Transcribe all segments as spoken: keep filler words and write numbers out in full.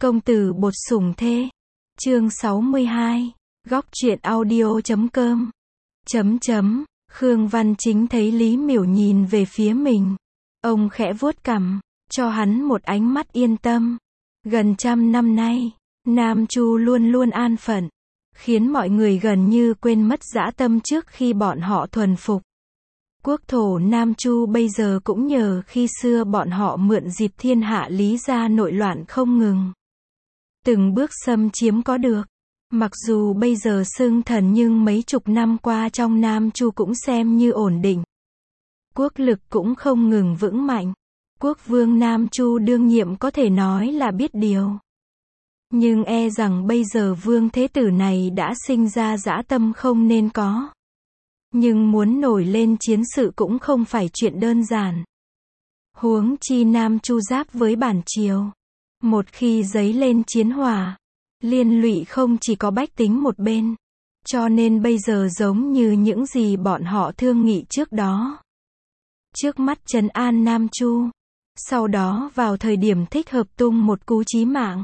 Công tử bột sủng thê. Chương sáu mươi hai. Góc truyện audio chấm com. Chấm chấm. Khương Văn Chính thấy Lý Miểu nhìn về phía mình. Ông khẽ vuốt cằm, cho hắn một ánh mắt yên tâm. Gần trăm năm nay, Nam Chu luôn luôn an phận, khiến mọi người gần như quên mất dã tâm trước khi bọn họ thuần phục. Quốc thổ Nam Chu bây giờ cũng nhờ khi xưa bọn họ mượn dịp thiên hạ Lý gia nội loạn không ngừng, từng bước xâm chiếm có được. Mặc dù bây giờ xưng thần nhưng mấy chục năm qua trong Nam Chu cũng xem như ổn định. Quốc lực cũng không ngừng vững mạnh. Quốc vương Nam Chu đương nhiệm có thể nói là biết điều. Nhưng e rằng bây giờ vương thế tử này đã sinh ra dã tâm không nên có. Nhưng muốn nổi lên chiến sự cũng không phải chuyện đơn giản. Huống chi Nam Chu giáp với bản triều. Một khi dấy lên chiến hỏa, liên lụy không chỉ có bách tính một bên. Cho nên bây giờ giống như những gì bọn họ thương nghị trước đó. Trước mắt trấn an Nam Chu, sau đó vào thời điểm thích hợp tung một cú chí mạng.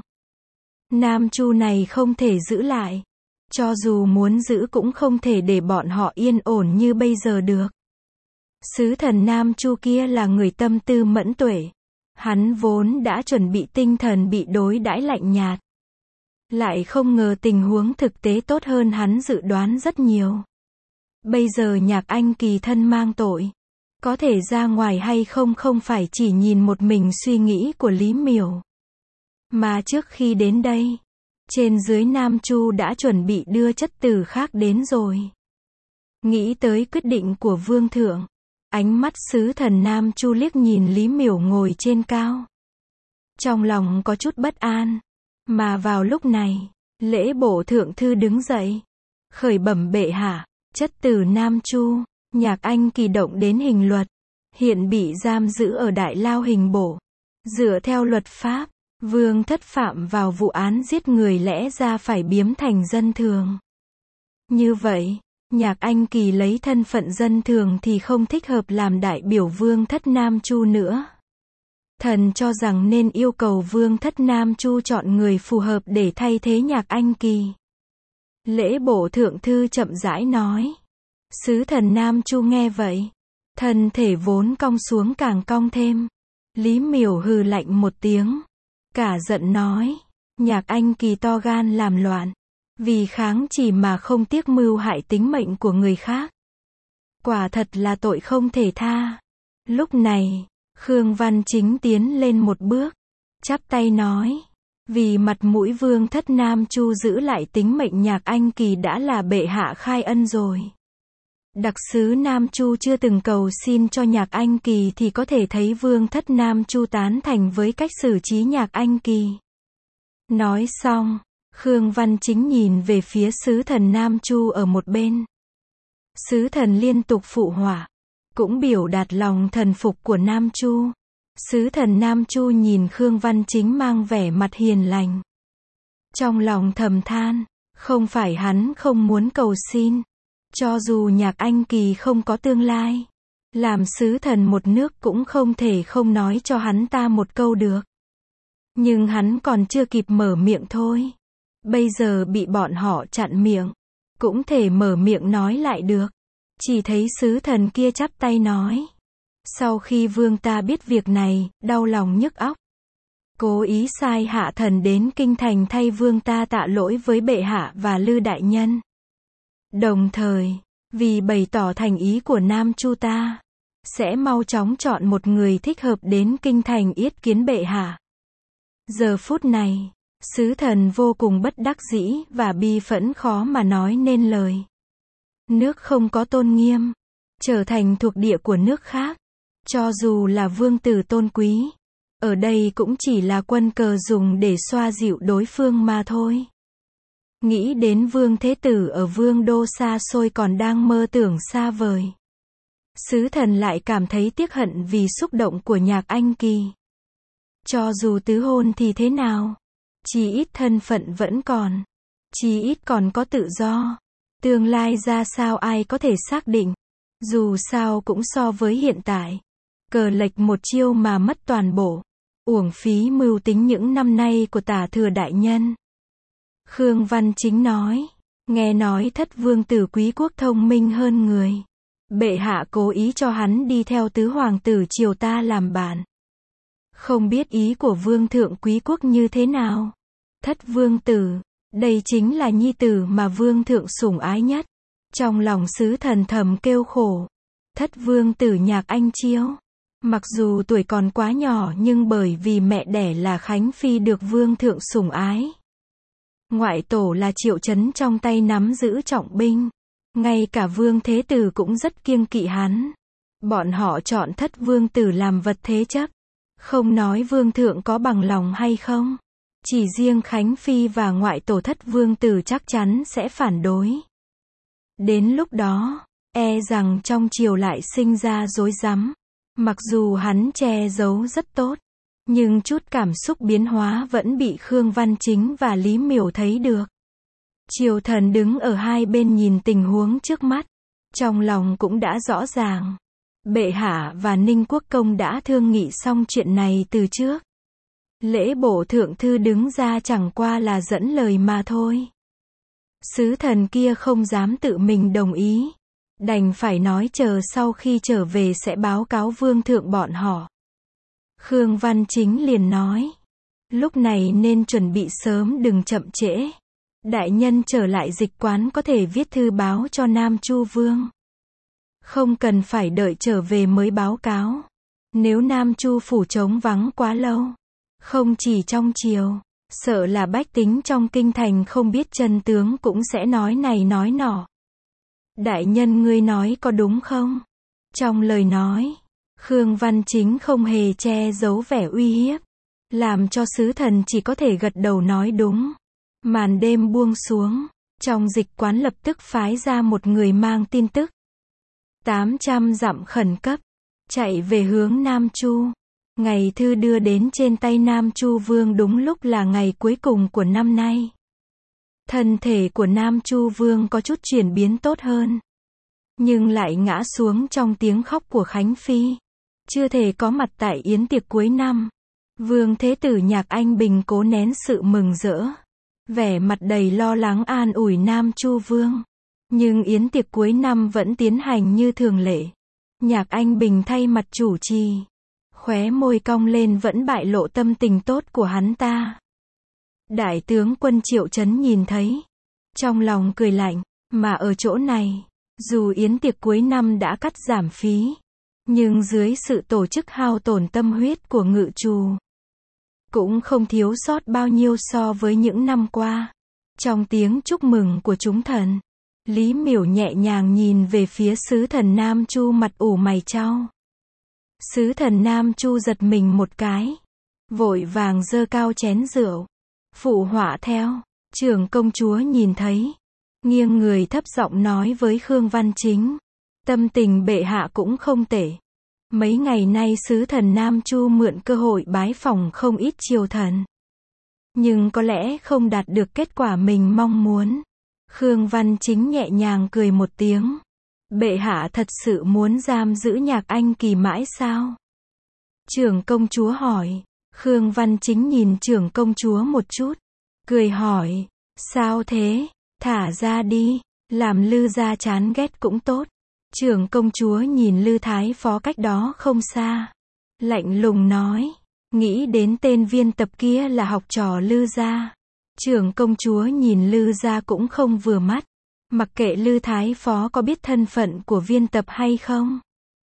Nam Chu này không thể giữ lại. Cho dù muốn giữ cũng không thể để bọn họ yên ổn như bây giờ được. Sứ thần Nam Chu kia là người tâm tư mẫn tuệ. Hắn vốn đã chuẩn bị tinh thần bị đối đãi lạnh nhạt. Lại không ngờ tình huống thực tế tốt hơn hắn dự đoán rất nhiều. Bây giờ Nhạc Anh Kỳ thân mang tội. Có thể ra ngoài hay không không phải chỉ nhìn một mình suy nghĩ của Lý Miểu. Mà trước khi đến đây, trên dưới Nam Chu đã chuẩn bị đưa chất tử khác đến rồi. Nghĩ tới quyết định của vương thượng, ánh mắt sứ thần Nam Chu liếc nhìn Lý Miểu ngồi trên cao. Trong lòng có chút bất an. Mà vào lúc này, lễ bổ thượng thư đứng dậy. Khởi bẩm bệ hạ, chất tử Nam Chu, Nhạc Anh Kỳ động đến hình luật. Hiện bị giam giữ ở Đại Lao hình bổ. Dựa theo luật pháp, vương thất phạm vào vụ án giết người lẽ ra phải biếm thành dân thường. Như vậy, Nhạc Anh Kỳ lấy thân phận dân thường thì không thích hợp làm đại biểu vương thất Nam Chu nữa. Thần cho rằng nên yêu cầu vương thất Nam Chu chọn người phù hợp để thay thế Nhạc Anh Kỳ. Lễ bổ thượng thư chậm rãi nói. Sứ thần Nam Chu nghe vậy, thân thể vốn cong xuống càng cong thêm. Lý Miểu hừ lạnh một tiếng, cả giận nói, Nhạc Anh Kỳ to gan làm loạn, vì kháng chỉ mà không tiếc mưu hại tính mệnh của người khác. Quả thật là tội không thể tha. Lúc này, Khương Văn Chính tiến lên một bước, chắp tay nói, vì mặt mũi vương thất Nam Chu giữ lại tính mệnh Nhạc Anh Kỳ đã là bệ hạ khai ân rồi. Đặc sứ Nam Chu chưa từng cầu xin cho Nhạc Anh Kỳ thì có thể thấy vương thất Nam Chu tán thành với cách xử trí Nhạc Anh Kỳ. Nói xong, Khương Văn Chính nhìn về phía sứ thần Nam Chu ở một bên. Sứ thần liên tục phụ họa, cũng biểu đạt lòng thần phục của Nam Chu. Sứ thần Nam Chu nhìn Khương Văn Chính mang vẻ mặt hiền lành. Trong lòng thầm than, không phải hắn không muốn cầu xin. Cho dù Nhạc Anh Kỳ không có tương lai, làm sứ thần một nước cũng không thể không nói cho hắn ta một câu được. Nhưng hắn còn chưa kịp mở miệng thôi. Bây giờ bị bọn họ chặn miệng, cũng thể mở miệng nói lại được. Chỉ thấy sứ thần kia chắp tay nói. Sau khi vương ta biết việc này, đau lòng nhức óc. Cố ý sai hạ thần đến kinh thành thay vương ta tạ lỗi với bệ hạ và Lư đại nhân. Đồng thời, vì bày tỏ thành ý của Nam Chu ta, sẽ mau chóng chọn một người thích hợp đến kinh thành yết kiến bệ hạ. Giờ phút này, sứ thần vô cùng bất đắc dĩ và bi phẫn khó mà nói nên lời. Nước không có tôn nghiêm, trở thành thuộc địa của nước khác. Cho dù là vương tử tôn quý, ở đây cũng chỉ là quân cờ dùng để xoa dịu đối phương mà thôi. Nghĩ đến vương thế tử ở vương đô xa xôi còn đang mơ tưởng xa vời. Sứ thần lại cảm thấy tiếc hận vì xúc động của Nhạc Anh Kỳ. Cho dù tứ hôn thì thế nào, chỉ ít thân phận vẫn còn, chỉ ít còn có tự do. Tương lai ra sao ai có thể xác định. Dù sao cũng so với hiện tại, cờ lệch một chiêu mà mất toàn bộ. Uổng phí mưu tính những năm nay của Tả Thừa đại nhân. Khương Văn Chính nói, nghe nói Thất vương tử Quý quốc thông minh hơn người. Bệ hạ cố ý cho hắn đi theo tứ hoàng tử triều ta làm bạn. Không biết ý của vương thượng Quý quốc như thế nào? Thất vương tử, đây chính là nhi tử mà vương thượng sủng ái nhất. Trong lòng sứ thần thầm kêu khổ. Thất vương tử Nhạc Anh Chiêu, mặc dù tuổi còn quá nhỏ nhưng bởi vì mẹ đẻ là Khánh Phi được vương thượng sủng ái. Ngoại tổ là Triệu Chấn trong tay nắm giữ trọng binh. Ngay cả vương thế tử cũng rất kiêng kỵ hắn. Bọn họ chọn thất vương tử làm vật thế chấp. Không nói vương thượng có bằng lòng hay không. Chỉ riêng Khánh Phi và ngoại tổ thất vương tử chắc chắn sẽ phản đối. Đến lúc đó, e rằng trong triều lại sinh ra rối rắm. Mặc dù hắn che giấu rất tốt, nhưng chút cảm xúc biến hóa vẫn bị Khương Văn Chính và Lý Miểu thấy được. Triều thần đứng ở hai bên nhìn tình huống trước mắt, trong lòng cũng đã rõ ràng. Bệ hạ và Ninh Quốc Công đã thương nghị xong chuyện này từ trước. Lễ bộ thượng thư đứng ra chẳng qua là dẫn lời mà thôi. Sứ thần kia không dám tự mình đồng ý, đành phải nói chờ sau khi trở về sẽ báo cáo vương thượng bọn họ. Khương Văn Chính liền nói, lúc này nên chuẩn bị sớm đừng chậm trễ. Đại nhân trở lại dịch quán có thể viết thư báo cho Nam Chu Vương. Không cần phải đợi trở về mới báo cáo. Nếu Nam Chu phủ trống vắng quá lâu, không chỉ trong triều, sợ là bách tính trong kinh thành không biết chân tướng cũng sẽ nói này nói nọ. Đại nhân ngươi nói có đúng không? Trong lời nói, Khương Văn Chính không hề che giấu vẻ uy hiếp, làm cho sứ thần chỉ có thể gật đầu nói đúng. Màn đêm buông xuống, trong dịch quán lập tức phái ra một người mang tin tức. tám trăm dặm khẩn cấp, chạy về hướng Nam Chu. Ngày thư đưa đến trên tay Nam Chu Vương đúng lúc là ngày cuối cùng của năm nay. Thân thể của Nam Chu Vương có chút chuyển biến tốt hơn, nhưng lại ngã xuống trong tiếng khóc của Khánh Phi. Chưa thể có mặt tại yến tiệc cuối năm. Vương Thế Tử Nhạc Anh Bình cố nén sự mừng rỡ, vẻ mặt đầy lo lắng an ủi Nam Chu Vương. Nhưng yến tiệc cuối năm vẫn tiến hành như thường lệ. Nhạc Anh Bình thay mặt chủ trì, khóe môi cong lên vẫn bại lộ tâm tình tốt của hắn ta. Đại tướng quân Triệu Chấn nhìn thấy, trong lòng cười lạnh, mà ở chỗ này, dù yến tiệc cuối năm đã cắt giảm phí, nhưng dưới sự tổ chức hao tổn tâm huyết của ngự trù, cũng không thiếu sót bao nhiêu so với những năm qua. Trong tiếng chúc mừng của chúng thần, Lý Miểu nhẹ nhàng nhìn về phía sứ thần Nam Chu mặt ủ mày chau. Sứ thần Nam Chu giật mình một cái, vội vàng giơ cao chén rượu, phụ họa theo. Trưởng công chúa nhìn thấy, nghiêng người thấp giọng nói với Khương Văn Chính, tâm tình bệ hạ cũng không tệ. Mấy ngày nay sứ thần Nam Chu mượn cơ hội bái phỏng không ít triều thần, nhưng có lẽ không đạt được kết quả mình mong muốn. Khương Văn Chính nhẹ nhàng cười một tiếng. Bệ hạ thật sự muốn giam giữ Nhạc Anh Kỳ mãi sao? Trưởng công chúa hỏi. Khương Văn Chính nhìn trưởng công chúa một chút, cười hỏi, sao thế? Thả ra đi, làm Lư gia chán ghét cũng tốt. Trưởng công chúa nhìn Lư Thái Phó cách đó không xa, lạnh lùng nói, nghĩ đến tên viên tập kia là học trò Lư gia. Trưởng công chúa nhìn Lư gia cũng không vừa mắt, mặc kệ Lư Thái Phó có biết thân phận của viên tập hay không.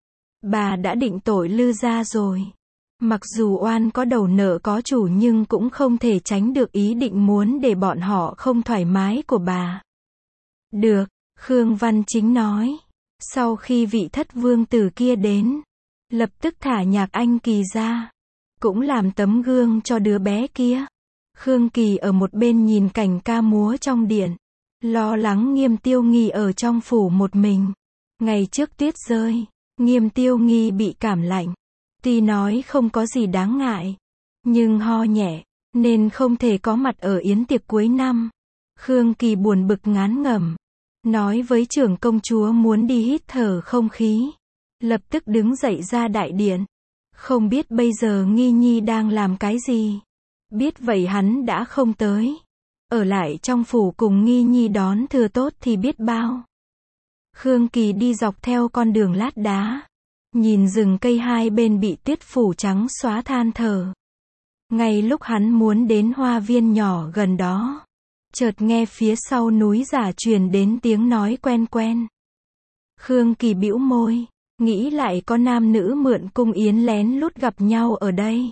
Bà đã định tội Lư gia rồi. Mặc dù oan có đầu nợ có chủ nhưng cũng không thể tránh được ý định muốn để bọn họ không thoải mái của bà. Được, Khương Văn Chính nói. Sau khi vị thất vương tử kia đến, lập tức thả Nhạc Anh Kỳ ra, cũng làm tấm gương cho đứa bé kia. Khương Kỳ ở một bên nhìn cảnh ca múa trong điện, lo lắng Nghiêm Tiêu Nghi ở trong phủ một mình. Ngày trước tuyết rơi, Nghiêm Tiêu Nghi bị cảm lạnh. Tuy nói không có gì đáng ngại, nhưng ho nhẹ, nên không thể có mặt ở yến tiệc cuối năm. Khương Kỳ buồn bực ngán ngẩm, nói với trưởng công chúa muốn đi hít thở không khí. Lập tức đứng dậy ra đại điện. Không biết bây giờ Nghi Nhi đang làm cái gì. Biết vậy hắn đã không tới. Ở lại trong phủ cùng Nghi Nhi đón thừa tốt thì biết bao. Khương Kỳ đi dọc theo con đường lát đá. Nhìn rừng cây hai bên bị tuyết phủ trắng xóa than thở. Ngay lúc hắn muốn đến hoa viên nhỏ gần đó, chợt nghe phía sau núi giả truyền đến tiếng nói quen quen. Khương Kỳ bĩu môi, nghĩ lại có nam nữ mượn cung yến lén lút gặp nhau ở đây.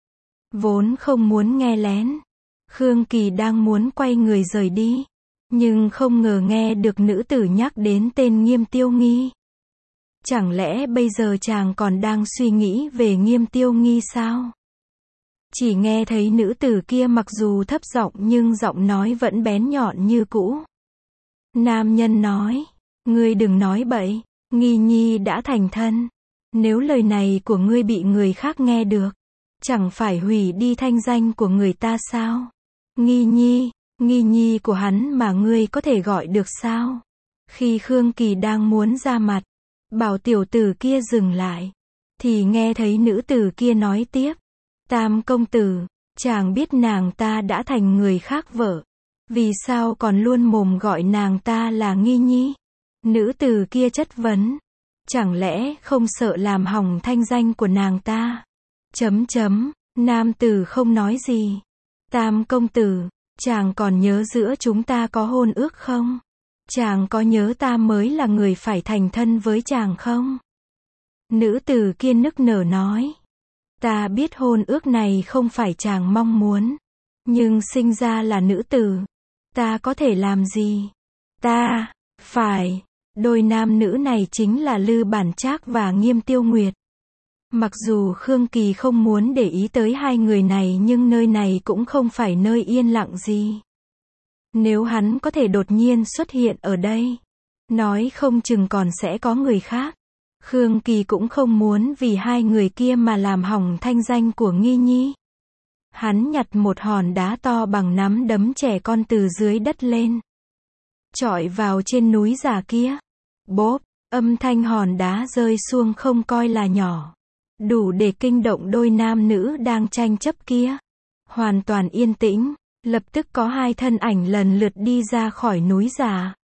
Vốn không muốn nghe lén, Khương Kỳ đang muốn quay người rời đi, nhưng không ngờ nghe được nữ tử nhắc đến tên Nghiêm Tiêu Nghi. Chẳng lẽ bây giờ chàng còn đang suy nghĩ về Nghiêm Tiêu Nghi sao? Chỉ nghe thấy nữ tử kia mặc dù thấp giọng nhưng giọng nói vẫn bén nhọn như cũ. Nam nhân nói, ngươi đừng nói bậy, Nghi Nhi đã thành thân. Nếu lời này của ngươi bị người khác nghe được, chẳng phải hủy đi thanh danh của người ta sao? Nghi Nhi, Nghi Nhi của hắn mà ngươi có thể gọi được sao? Khi Khương Kỳ đang muốn ra mặt, bảo tiểu tử kia dừng lại, thì nghe thấy nữ tử kia nói tiếp. Tam công tử, chàng biết nàng ta đã thành người khác vợ. Vì sao còn luôn mồm gọi nàng ta là Nghi Nhi? Nữ tử kia chất vấn. Chẳng lẽ không sợ làm hỏng thanh danh của nàng ta? Chấm chấm, nam tử không nói gì. Tam công tử, chàng còn nhớ giữa chúng ta có hôn ước không? Chàng có nhớ ta mới là người phải thành thân với chàng không? Nữ tử kia nức nở nói. Ta biết hôn ước này không phải chàng mong muốn. Nhưng sinh ra là nữ tử. Ta có thể làm gì? Ta, phải, đôi nam nữ này chính là Lư Bản Trác và Nghiêm Tiêu Nguyệt. Mặc dù Khương Kỳ không muốn để ý tới hai người này nhưng nơi này cũng không phải nơi yên lặng gì. Nếu hắn có thể đột nhiên xuất hiện ở đây, nói không chừng còn sẽ có người khác. Khương Kỳ cũng không muốn vì hai người kia mà làm hỏng thanh danh của Nghi Nhi. Hắn nhặt một hòn đá to bằng nắm đấm trẻ con từ dưới đất lên, chọi vào trên núi già kia. Bốp, âm thanh hòn đá rơi xuống không coi là nhỏ, đủ để kinh động đôi nam nữ đang tranh chấp kia. Hoàn toàn yên tĩnh, lập tức có hai thân ảnh lần lượt đi ra khỏi núi già,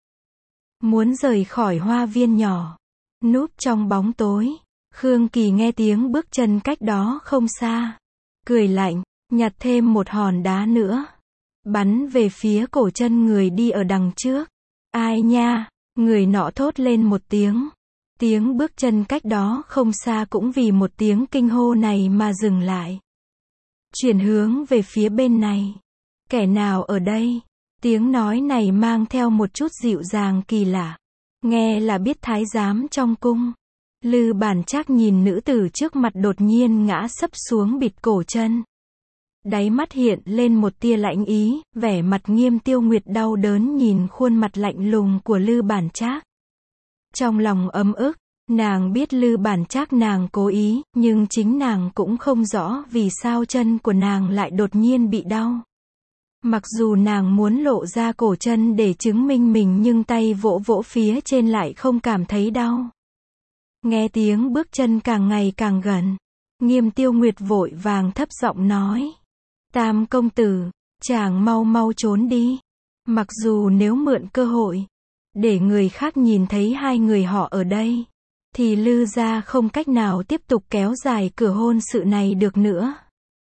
muốn rời khỏi hoa viên nhỏ. Núp trong bóng tối, Khương Kỳ nghe tiếng bước chân cách đó không xa. Cười lạnh, nhặt thêm một hòn đá nữa, bắn về phía cổ chân người đi ở đằng trước. Ai nha, người nọ thốt lên một tiếng. Tiếng bước chân cách đó không xa cũng vì một tiếng kinh hô này mà dừng lại. Chuyển hướng về phía bên này. Kẻ nào ở đây? Tiếng nói này mang theo một chút dịu dàng kỳ lạ. Nghe là biết thái giám trong cung. Lư Bản Trác nhìn nữ tử trước mặt đột nhiên ngã sấp xuống bịt cổ chân. Đáy mắt hiện lên một tia lãnh ý, vẻ mặt Nghiêm Tiêu Nguyệt đau đớn nhìn khuôn mặt lạnh lùng của Lư Bản Trác. Trong lòng ấm ức, nàng biết Lư Bản Trác nàng cố ý, nhưng chính nàng cũng không rõ vì sao chân của nàng lại đột nhiên bị đau. Mặc dù nàng muốn lộ ra cổ chân để chứng minh mình nhưng tay vỗ vỗ phía trên lại không cảm thấy đau. Nghe tiếng bước chân càng ngày càng gần, Nghiêm Tiêu Nguyệt vội vàng thấp giọng nói. Tam công tử, chàng mau mau trốn đi. Mặc dù nếu mượn cơ hội, để người khác nhìn thấy hai người họ ở đây, thì Lư gia không cách nào tiếp tục kéo dài cửa hôn sự này được nữa.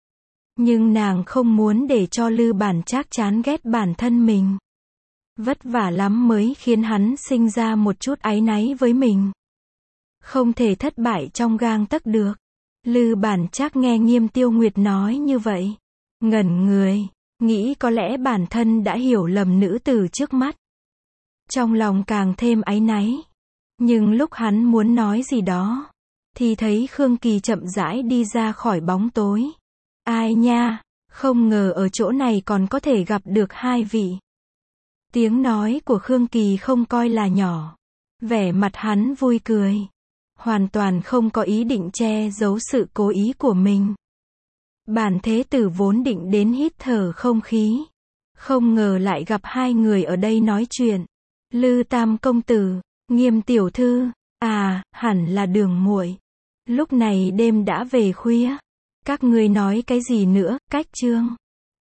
Nhưng nàng không muốn để cho Lư Bản Trác chán ghét bản thân mình. Vất vả lắm mới khiến hắn sinh ra một chút áy náy với mình. Không thể thất bại trong gang tấc được. Lư Bản Trác nghe Nghiêm Tiêu Nguyệt nói như vậy, ngẩn người, nghĩ có lẽ bản thân đã hiểu lầm nữ tử trước mắt. Trong lòng càng thêm áy náy. Nhưng lúc hắn muốn nói gì đó, thì thấy Khương Kỳ chậm rãi đi ra khỏi bóng tối. Ai nha, không ngờ ở chỗ này còn có thể gặp được hai vị. Tiếng nói của Khương Kỳ không coi là nhỏ. Vẻ mặt hắn vui cười. Hoàn toàn không có ý định che giấu sự cố ý của mình. Bản thế tử vốn định đến hít thở không khí. Không ngờ lại gặp hai người ở đây nói chuyện. Lư Tam công tử, Nghiêm tiểu thư, à, hẳn là Đường muội. Lúc này đêm đã về khuya. Các ngươi nói cái gì nữa, Cách Trương?